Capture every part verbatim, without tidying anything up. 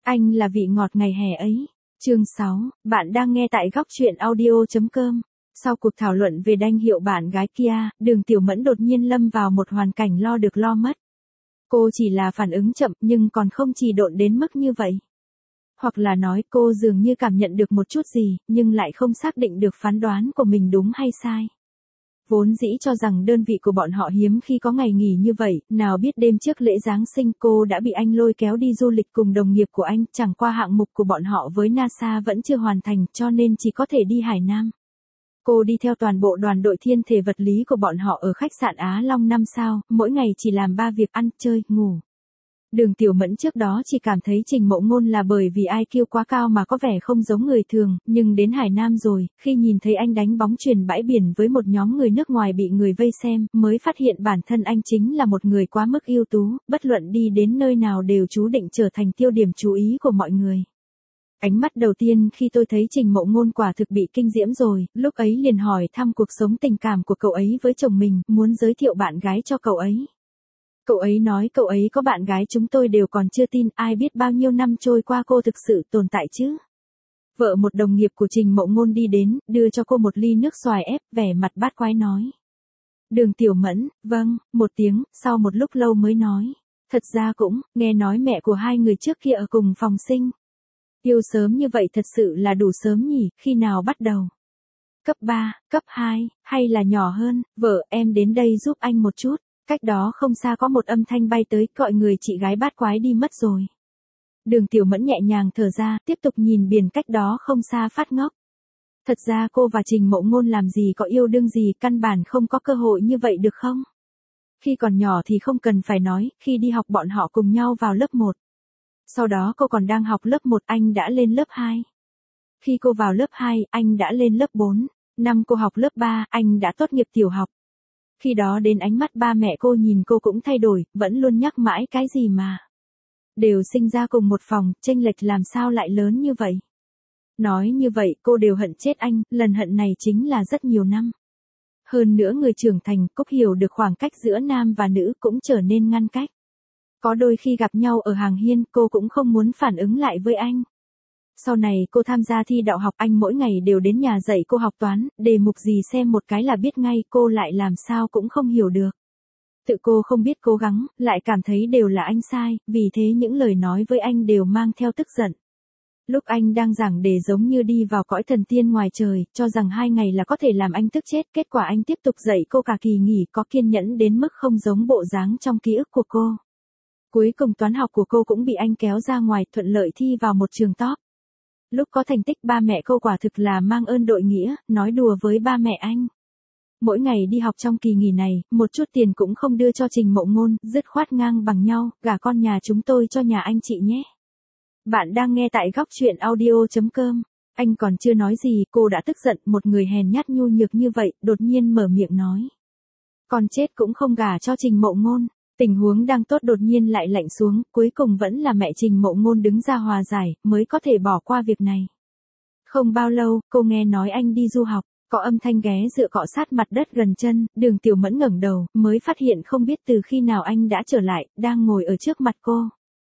Anh là vị ngọt ngày hè ấy. Chương sáu, bạn đang nghe tại góc truyện audio chấm com. Sau cuộc thảo luận về danh hiệu bạn gái kia, Đường Tiểu Mẫn đột nhiên lâm vào một hoàn cảnh lo được lo mất. Cô chỉ là phản ứng chậm nhưng còn không trì độn đến mức như vậy. Hoặc là nói cô dường như cảm nhận được một chút gì, nhưng lại không xác định được phán đoán của mình đúng hay sai. Vốn dĩ cho rằng đơn vị của bọn họ hiếm khi có ngày nghỉ như vậy, nào biết đêm trước lễ Giáng sinh cô đã bị anh lôi kéo đi du lịch cùng đồng nghiệp của anh, chẳng qua hạng mục của bọn họ với NASA vẫn chưa hoàn thành cho nên chỉ có thể đi Hải Nam. Cô đi theo toàn bộ đoàn đội thiên thể vật lý của bọn họ ở khách sạn Á Long năm sao, mỗi ngày chỉ làm ba việc ăn, chơi, ngủ. Đường Tiểu Mẫn trước đó chỉ cảm thấy Trình Mộ Ngôn là bởi vì i kiu quá cao mà có vẻ không giống người thường, nhưng đến Hải Nam rồi, khi nhìn thấy anh đánh bóng chuyền bãi biển với một nhóm người nước ngoài bị người vây xem, mới phát hiện bản thân anh chính là một người quá mức ưu tú, bất luận đi đến nơi nào đều chú định trở thành tiêu điểm chú ý của mọi người. Ánh mắt đầu tiên khi tôi thấy Trình Mộ Ngôn quả thực bị kinh diễm rồi, lúc ấy liền hỏi thăm cuộc sống tình cảm của cậu ấy với chồng mình, muốn giới thiệu bạn gái cho cậu ấy. Cậu ấy nói cậu ấy có bạn gái, chúng tôi đều còn chưa tin, ai biết bao nhiêu năm trôi qua cô thực sự tồn tại chứ. Vợ một đồng nghiệp của Trình Mộ Ngôn đi đến, đưa cho cô một ly nước xoài ép, vẻ mặt bát quái nói. Đường Tiểu Mẫn, vâng, một tiếng, sau một lúc lâu mới nói. Thật ra cũng, nghe nói mẹ của hai người trước kia ở cùng phòng sinh. Yêu sớm như vậy thật sự là đủ sớm nhỉ, khi nào bắt đầu? Cấp ba, cấp hai, hay là nhỏ hơn, vợ em đến đây giúp anh một chút. Cách đó không xa có một âm thanh bay tới, gọi người chị gái bát quái đi mất rồi. Đường Tiểu Mẫn nhẹ nhàng thở ra, tiếp tục nhìn biển cách đó không xa phát ngốc. Thật ra cô và Trình Mộ Ngôn làm gì có yêu đương gì, căn bản không có cơ hội như vậy được không? Khi còn nhỏ thì không cần phải nói, khi đi học bọn họ cùng nhau vào lớp một. Sau đó cô còn đang học lớp một, anh đã lên lớp hai. Khi cô vào lớp hai, anh đã lên lớp bốn. Năm cô học lớp ba, anh đã tốt nghiệp tiểu học. Khi đó đến ánh mắt ba mẹ cô nhìn cô cũng thay đổi, vẫn luôn nhắc mãi cái gì mà. Đều sinh ra cùng một phòng, chênh lệch làm sao lại lớn như vậy. Nói như vậy cô đều hận chết anh, lần hận này chính là rất nhiều năm. Hơn nữa người trưởng thành, Cúc hiểu được khoảng cách giữa nam và nữ cũng trở nên ngăn cách. Có đôi khi gặp nhau ở hàng hiên cô cũng không muốn phản ứng lại với anh. Sau này cô tham gia thi đạo học, anh mỗi ngày đều đến nhà dạy cô học toán, đề mục gì xem một cái là biết ngay, cô lại làm sao cũng không hiểu được. Tự cô không biết cố gắng, lại cảm thấy đều là anh sai, vì thế những lời nói với anh đều mang theo tức giận. Lúc anh đang giảng đề giống như đi vào cõi thần tiên ngoài trời, cho rằng hai ngày là có thể làm anh tức chết, kết quả anh tiếp tục dạy cô cả kỳ nghỉ, có kiên nhẫn đến mức không giống bộ dáng trong ký ức của cô. Cuối cùng toán học của cô cũng bị anh kéo ra ngoài, thuận lợi thi vào một trường top. Lúc có thành tích ba mẹ cô quả thực là mang ơn đội nghĩa, nói đùa với ba mẹ anh. Mỗi ngày đi học trong kỳ nghỉ này, một chút tiền cũng không đưa cho Trình Mộ Ngôn, dứt khoát ngang bằng nhau, gả con nhà chúng tôi cho nhà anh chị nhé. Bạn đang nghe tại góc truyện audio chấm com. Anh còn chưa nói gì, cô đã tức giận, một người hèn nhát nhu nhược như vậy, đột nhiên mở miệng nói. Con chết cũng không gả cho Trình Mộ Ngôn. Tình huống đang tốt đột nhiên lại lạnh xuống, cuối cùng vẫn là mẹ Trình Mộ Ngôn đứng ra hòa giải, mới có thể bỏ qua việc này. Không bao lâu, cô nghe nói anh đi du học, có âm thanh ghé dựa cọ sát mặt đất gần chân, Đường Tiểu Mẫn ngẩng đầu, mới phát hiện không biết từ khi nào anh đã trở lại, đang ngồi ở trước mặt cô.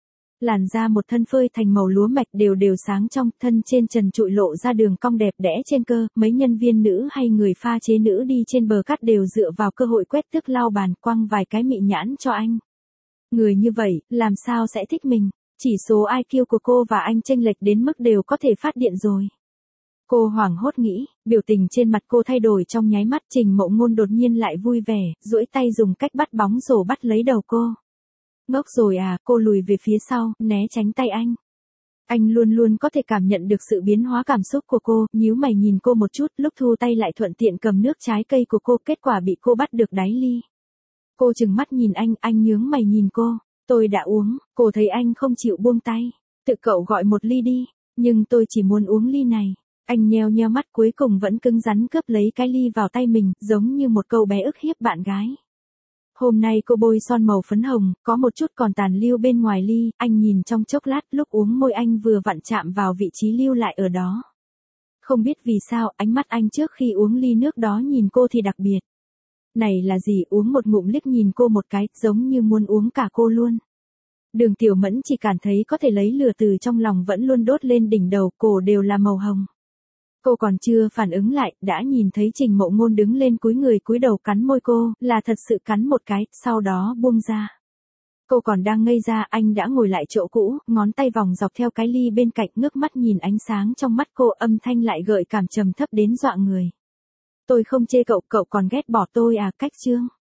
Làn da một thân phơi thành màu lúa mạch đều đều sáng trong, thân trên trần trụi lộ ra đường cong đẹp đẽ trên cơ, mấy nhân viên nữ hay người pha chế nữ đi trên bờ cát đều dựa vào cơ hội quét tước lau bàn, quăng vài cái mị nhãn cho anh. Người như vậy, làm sao sẽ thích mình, chỉ số i kiu của cô và anh chênh lệch đến mức đều có thể phát điện rồi. Cô hoảng hốt nghĩ, biểu tình trên mặt cô thay đổi trong nháy mắt, Trình Mộ Ngôn đột nhiên lại vui vẻ, duỗi tay dùng cách bắt bóng rổ bắt lấy đầu cô. Ngốc rồi à, cô lùi về phía sau, né tránh tay anh. Anh luôn luôn có thể cảm nhận được sự biến hóa cảm xúc của cô, nhíu mày nhìn cô một chút, lúc thu tay lại thuận tiện cầm nước trái cây của cô, kết quả bị cô bắt được đáy ly. Cô trừng mắt nhìn anh, anh nhướng mày nhìn cô, tôi đã uống, cô thấy anh không chịu buông tay. Tự cậu gọi một ly đi, nhưng tôi chỉ muốn uống ly này. Anh nheo nheo mắt cuối cùng vẫn cứng rắn cướp lấy cái ly vào tay mình, giống như một câu bé ức hiếp bạn gái. Hôm nay cô bôi son màu phấn hồng, có một chút còn tàn lưu bên ngoài ly, anh nhìn trong chốc lát, lúc uống môi anh vừa vặn chạm vào vị trí lưu lại ở đó. Không biết vì sao, ánh mắt anh trước khi uống ly nước đó nhìn cô thì đặc biệt. Này là gì, uống một ngụm liếc nhìn cô một cái, giống như muốn uống cả cô luôn. Đường Tiểu Mẫn chỉ cảm thấy có thể lấy lửa từ trong lòng vẫn luôn đốt lên đỉnh đầu, cổ đều là màu hồng. Cô còn chưa phản ứng lại, đã nhìn thấy Trình Mộ Ngôn đứng lên cúi người cúi đầu cắn môi cô, là thật sự cắn một cái, sau đó buông ra. Cô còn đang ngây ra, anh đã ngồi lại chỗ cũ, ngón tay vòng dọc theo cái ly bên cạnh, ngước mắt nhìn ánh sáng trong mắt cô, âm thanh lại gợi cảm trầm thấp đến dọa người. Tôi không chê cậu, cậu còn ghét bỏ tôi à, Cách Trương.